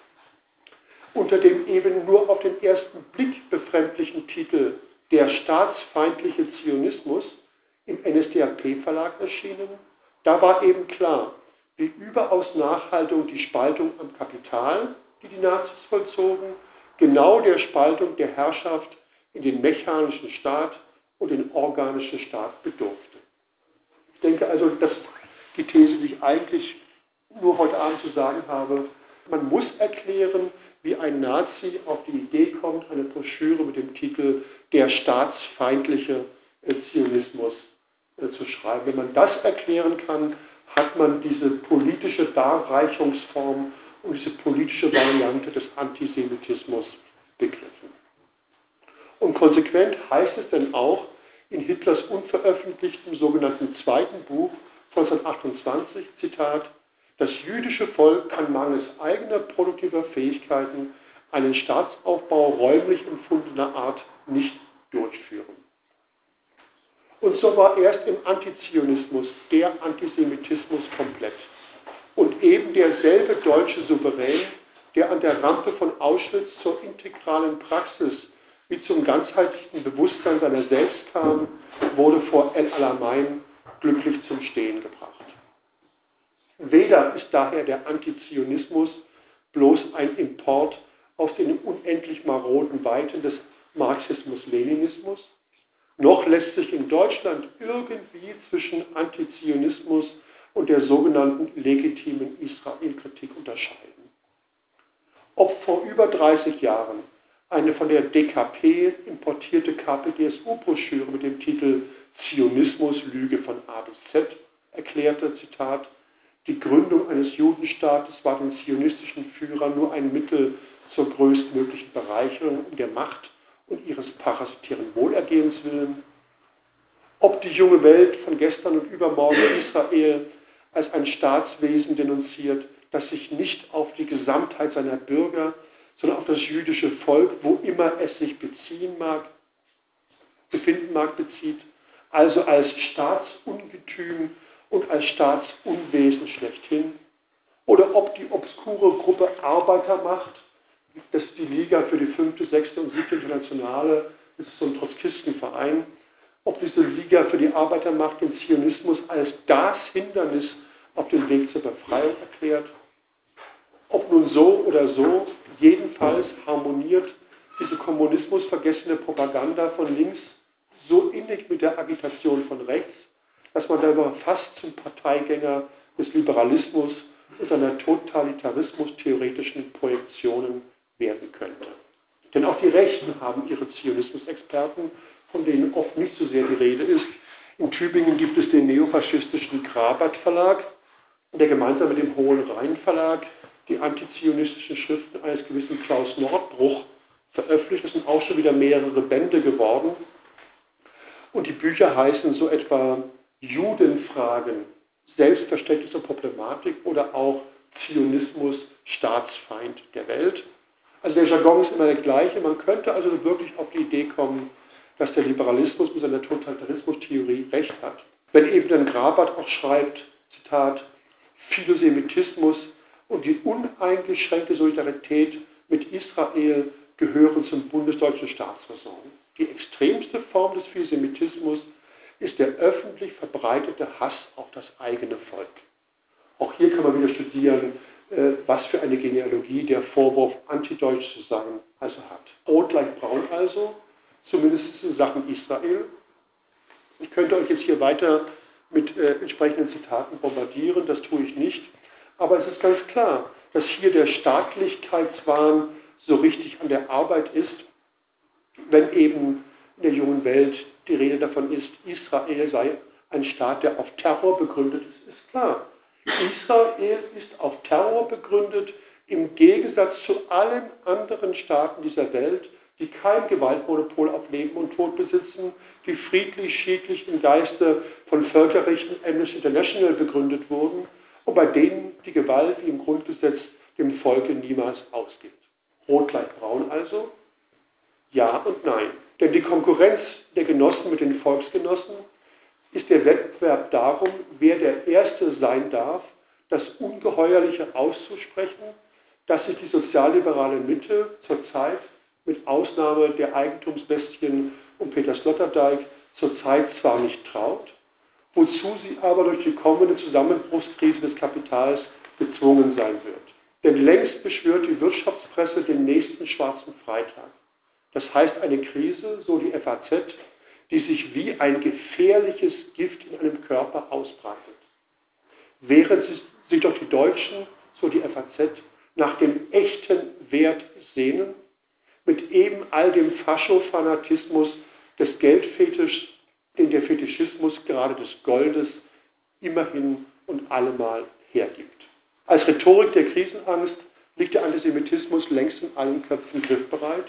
unter dem eben nur auf den ersten Blick befremdlichen Titel Der staatsfeindliche Zionismus im N S D A P-Verlag erschienen, da war eben klar, wie überaus nachhaltig die Spaltung am Kapital, die die Nazis vollzogen, genau der Spaltung der Herrschaft in den mechanischen Staat und den organischen Staat bedurfte. Ich denke also, dass die These, die ich eigentlich nur heute Abend zu sagen habe, man muss erklären, wie ein Nazi auf die Idee kommt, eine Broschüre mit dem Titel Der staatsfeindliche Zionismus zu schreiben. Wenn man das erklären kann, hat man diese politische Darreichungsform und diese politische Variante des Antisemitismus begriffen. Und konsequent heißt es dann auch in Hitlers unveröffentlichtem sogenannten zweiten Buch von neunzehnhundertachtundzwanzig, Zitat, das jüdische Volk kann mangels eigener produktiver Fähigkeiten einen Staatsaufbau räumlich empfundener Art nicht durchführen. Und so war erst im Antizionismus der Antisemitismus komplett. Und eben derselbe deutsche Souverän, der an der Rampe von Auschwitz zur integralen Praxis wie zum ganzheitlichen Bewusstsein seiner selbst kam, wurde vor El Alamein glücklich zum Stehen gebracht. Weder ist daher der Antizionismus bloß ein Import aus den unendlich maroden Weiten des Marxismus-Leninismus, noch lässt sich in Deutschland irgendwie zwischen Antizionismus und der sogenannten legitimen Israel-Kritik unterscheiden. Ob vor über dreißig Jahren eine von der D K P importierte K P D S U-Broschüre mit dem Titel Zionismus, Lüge von A bis Z erklärte, Zitat, die Gründung eines Judenstaates war den zionistischen Führern nur ein Mittel zur größtmöglichen Bereicherung der Macht und ihres parasitären Wohlergehens willen. Ob die junge Welt von gestern und übermorgen Israel als ein Staatswesen denunziert, das sich nicht auf die Gesamtheit seiner Bürger, sondern auf das jüdische Volk, wo immer es sich beziehen mag, befinden mag, bezieht, also als Staatsungetüm und als Staatsunwesen schlechthin, oder ob die obskure Gruppe Arbeitermacht, das ist die Liga für die fünfte, sechste und siebte Internationale, das ist so ein Trotzkistenverein, ob diese Liga für die Arbeitermacht den Zionismus als das Hindernis auf dem Weg zur Befreiung erklärt. Ob nun so oder so, jedenfalls harmoniert diese kommunismusvergessene Propaganda von links so innig mit der Agitation von rechts, dass man darüber fast zum Parteigänger des Liberalismus und seiner totalitarismus-theoretischen Projektionen werden könnte. Denn auch die Rechten haben ihre Zionismus-Experten, von denen oft nicht so sehr die Rede ist. In Tübingen gibt es den neofaschistischen Grabert Verlag, der gemeinsam mit dem Hohen Rhein Verlag die antizionistischen Schriften eines gewissen Klaus Nordbruch veröffentlicht. Das sind auch schon wieder mehrere Bände geworden. Und die Bücher heißen so etwa Judenfragen, Selbstverständnis und Problematik oder auch Zionismus, Staatsfeind der Welt. Also der Jargon ist immer der gleiche. Man könnte also wirklich auf die Idee kommen, dass der Liberalismus mit seiner Totalitarismustheorie recht hat. Wenn eben dann Grabat auch schreibt, Zitat, Philosemitismus und die uneingeschränkte Solidarität mit Israel gehören zum bundesdeutschen Staatsräson. Die extremste Form des Philosemitismus ist der öffentlich verbreitete Hass auf das eigene Volk. Auch hier kann man wieder studieren, was für eine Genealogie der Vorwurf, antideutsch zu sein, also hat. Rot gleich braun also, zumindest in Sachen Israel. Ich könnte euch jetzt hier weiter mit äh, entsprechenden Zitaten bombardieren, das tue ich nicht. Aber es ist ganz klar, dass hier der Staatlichkeitswahn so richtig an der Arbeit ist, wenn eben in der jungen Welt die Rede davon ist, Israel sei ein Staat, der auf Terror begründet ist, ist klar. Israel ist auf Terror begründet, im Gegensatz zu allen anderen Staaten dieser Welt, die kein Gewaltmonopol auf Leben und Tod besitzen, die friedlich, schiedlich im Geiste von Völkerrechten Amnesty International begründet wurden und bei denen die Gewalt wie im Grundgesetz dem Volke niemals ausgeht. Rot gleich braun also? Ja und nein. Denn die Konkurrenz der Genossen mit den Volksgenossen ist der Wettbewerb darum, wer der Erste sein darf, das Ungeheuerliche auszusprechen, dass sich die sozialliberale Mitte zurzeit mit Ausnahme der Eigentumsbestien um Peter Sloterdijk zurzeit zwar nicht traut, wozu sie aber durch die kommende Zusammenbruchskrise des Kapitals gezwungen sein wird. Denn längst beschwört die Wirtschaftspresse den nächsten schwarzen Freitag. Das heißt eine Krise, so die F A Z, die sich wie ein gefährliches Gift in einem Körper ausbreitet. Während sich doch die Deutschen, so die F A Z, nach dem echten Wert sehnen, mit eben all dem Faschofanatismus des Geldfetischs, den der Fetischismus gerade des Goldes immerhin und allemal hergibt. Als Rhetorik der Krisenangst liegt der Antisemitismus längst in allen Köpfen griffbereit,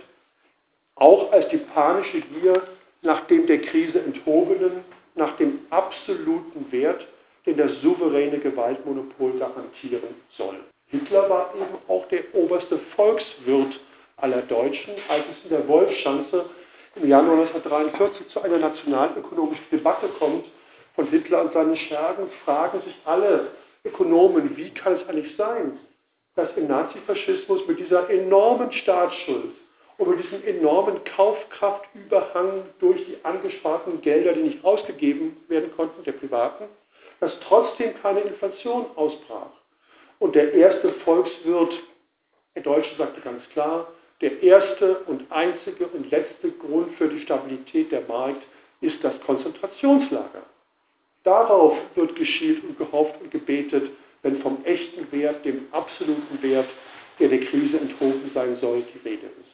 auch als die panische Gier nach dem der Krise enthobenen, nach dem absoluten Wert, den das souveräne Gewaltmonopol garantieren soll. Hitler war eben auch der oberste Volkswirt aller Deutschen, als es in der Wolfschanze im Januar neunzehnhundertdreiundvierzig zu einer nationalökonomischen Debatte kommt von Hitler und seinen Schergen, fragen sich alle Ökonomen, wie kann es eigentlich sein, dass im Nazifaschismus mit dieser enormen Staatsschuld und mit diesem enormen Kaufkraftüberhang durch die angesparten Gelder, die nicht ausgegeben werden konnten, der Privaten, dass trotzdem keine Inflation ausbrach. Und der erste Volkswirt, der Deutsche, sagte ganz klar, der erste und einzige und letzte Grund für die Stabilität der Markt ist das Konzentrationslager. Darauf wird geschielt und gehofft und gebetet, wenn vom echten Wert, dem absoluten Wert, der der Krise enthoben sein soll, die Rede ist.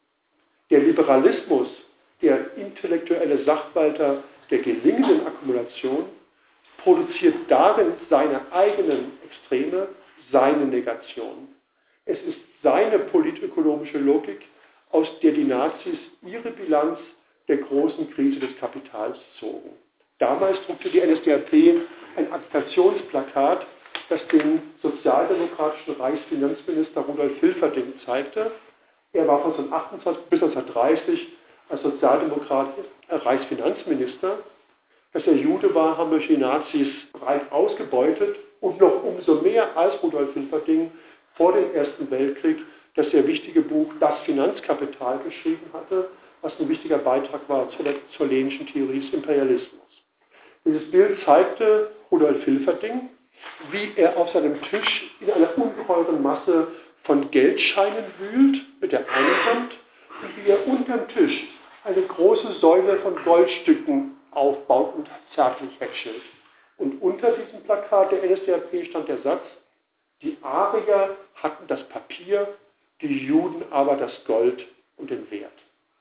Der Liberalismus, der intellektuelle Sachwalter der gelingenden Akkumulation, produziert darin seine eigenen Extreme, seine Negation. Es ist seine politökonomische Logik, aus der die Nazis ihre Bilanz der großen Krise des Kapitals zogen. Damals druckte die N S D A P ein Agitationsplakat, das den sozialdemokratischen Reichsfinanzminister Rudolf Hilferding zeigte. Er war von neunzehnhundertachtundzwanzig bis neunzehnhundertdreißig als Sozialdemokrat Reichsfinanzminister. Dass er Jude war, haben durch die Nazis breit ausgebeutet und noch umso mehr als Rudolf Hilferding vor dem Ersten Weltkrieg das sehr wichtige Buch Das Finanzkapital geschrieben hatte, was ein wichtiger Beitrag war zur, zur leninschen Theorie des Imperialismus. Dieses Bild zeigte Rudolf Hilferding, wie er auf seinem Tisch in einer ungeheuren Masse von Geldscheinen wühlt mit der einen Hand und wie er unterm Tisch eine große Säule von Goldstücken aufbaut und zärtlich hätschelt. Und unter diesem Plakat der N S D A P stand der Satz: Die Arier hatten das Papier, die Juden aber das Gold und den Wert.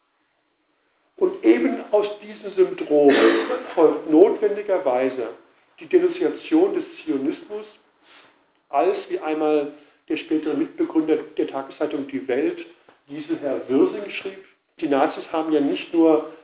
Und eben aus diesem Syndrom folgt notwendigerweise die Denunziation des Zionismus, als, wie einmal der spätere Mitbegründer der Tageszeitung Die Welt, Giselher Wirsing, schrieb, die Nazis haben ja nicht nur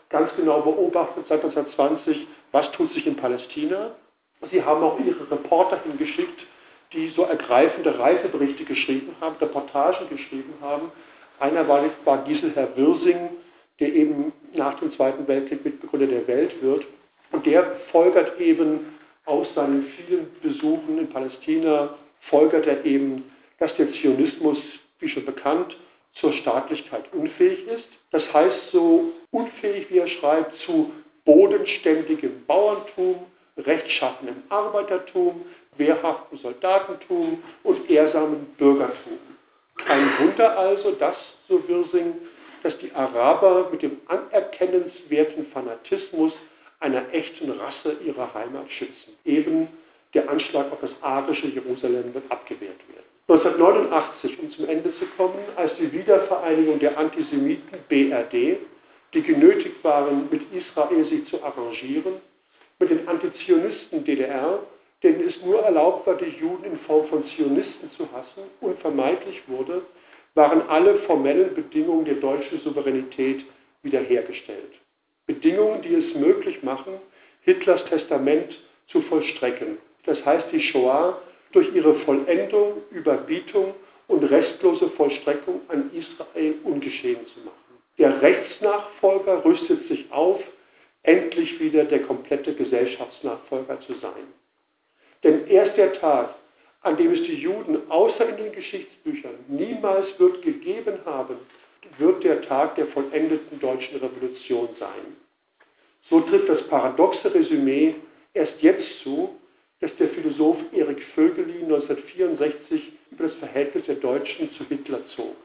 ganz genau beobachtet seit neunzehnhundertzwanzig, was tut sich in Palästina. Sie haben auch ihre Reporter hingeschickt, die so ergreifende Reiseberichte geschrieben haben, Reportagen geschrieben haben. Einer war, war Giselher Wirsing, der eben nach dem Zweiten Weltkrieg Mitbegründer der Welt wird. Und der folgert eben aus seinen vielen Besuchen in Palästina, folgert er eben, dass der Zionismus, wie schon bekannt, zur Staatlichkeit unfähig ist. Das heißt, so unfähig, wie er schreibt, zu bodenständigem Bauerntum, rechtschaffenem Arbeitertum, wehrhaftem Soldatentum und ehrsamem Bürgertum. Kein Wunder also, dass, so Wirsing, dass die Araber mit dem anerkennenswerten Fanatismus einer echten Rasse ihre Heimat schützen. Eben der Anschlag auf das arische Jerusalem wird abgewehrt werden. neunzehnhundertneunundachtzig, um zum Ende zu kommen, als die Wiedervereinigung der Antisemiten B R D, die genötigt waren, mit Israel sich zu arrangieren, mit den Antizionisten D D R, denen es nur erlaubt war, die Juden in Form von Zionisten zu hassen, unvermeidlich wurde, waren alle formellen Bedingungen der deutschen Souveränität wiederhergestellt. Bedingungen, die es möglich machen, Hitlers Testament zu vollstrecken. Das heißt, die Shoah durch ihre Vollendung, Überbietung und restlose Vollstreckung an Israel ungeschehen zu machen. Der Rechtsnachfolger rüstet sich auf, endlich wieder der komplette Gesellschaftsnachfolger zu sein. Denn erst der Tag, an dem es die Juden außer in den Geschichtsbüchern niemals wird gegeben haben, wird der Tag der vollendeten deutschen Revolution sein. So trifft das paradoxe Resümee erst jetzt zu, dass der Philosoph Erik Vögelin neunzehnhundertvierundsechzig über das Verhältnis der Deutschen zu Hitler zog.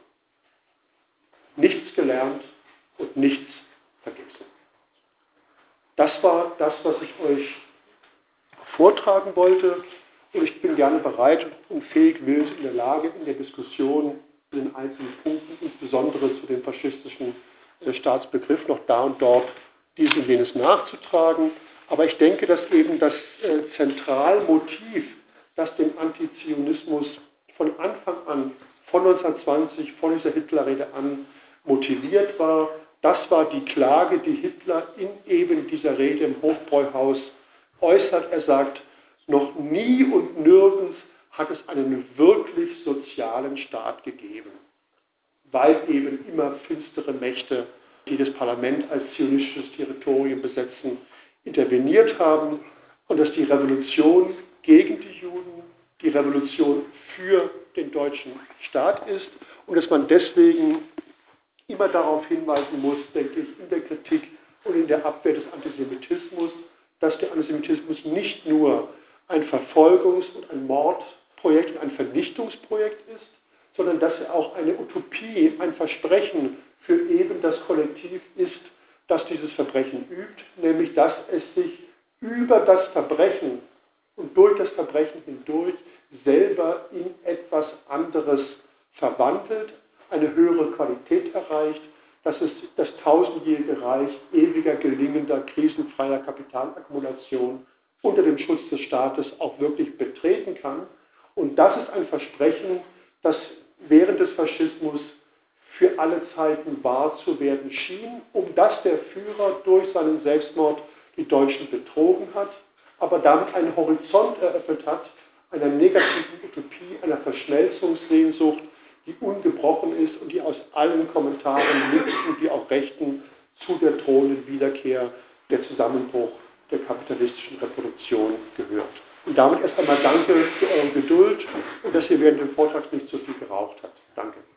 Nichts gelernt und nichts vergessen. Das war das, was ich euch vortragen wollte. Und ich bin gerne bereit und fähig, willens in der Lage, in der Diskussion zu den einzelnen Punkten, insbesondere zu dem faschistischen äh, Staatsbegriff, noch da und dort dies und jenes nachzutragen. Aber ich denke, dass eben das äh, Zentralmotiv, das den Antizionismus von Anfang an, von neunzehnhundertzwanzig, von dieser Hitlerrede an, motiviert war, das war die Klage, die Hitler in eben dieser Rede im Hofbräuhaus äußert. Er sagt, noch nie und nirgends hat es einen wirklich sozialen Staat gegeben, weil eben immer finstere Mächte, die das Parlament als zionistisches Territorium besetzen, interveniert haben und dass die Revolution gegen die Juden die Revolution für den deutschen Staat ist und dass man deswegen immer darauf hinweisen muss, denke ich, in der Kritik und in der Abwehr des Antisemitismus, dass der Antisemitismus nicht nur ein Verfolgungs- und ein Mordprojekt, ein Vernichtungsprojekt ist, sondern dass er auch eine Utopie, ein Versprechen für eben das Kollektiv ist, das dieses Verbrechen übt, nämlich dass es sich über das Verbrechen und durch das Verbrechen hindurch selber in etwas anderes verwandelt, eine höhere Qualität erreicht, dass es das tausendjährige Reich ewiger, gelingender, krisenfreier Kapitalakkumulation unter dem Schutz des Staates auch wirklich betreten kann. Und das ist ein Versprechen, das während des Faschismus für alle Zeiten wahr zu werden schien, um das der Führer durch seinen Selbstmord die Deutschen betrogen hat, aber damit einen Horizont eröffnet hat, einer negativen Utopie, einer Verschmelzungssehnsucht, die ungebrochen ist und die aus allen Kommentaren linken wie auch rechten zu der drohenden Wiederkehr, der Zusammenbruch der kapitalistischen Reproduktion gehört. Und damit erst einmal danke für eure Geduld und dass ihr während dem Vortrag nicht so viel geraucht habt. Danke.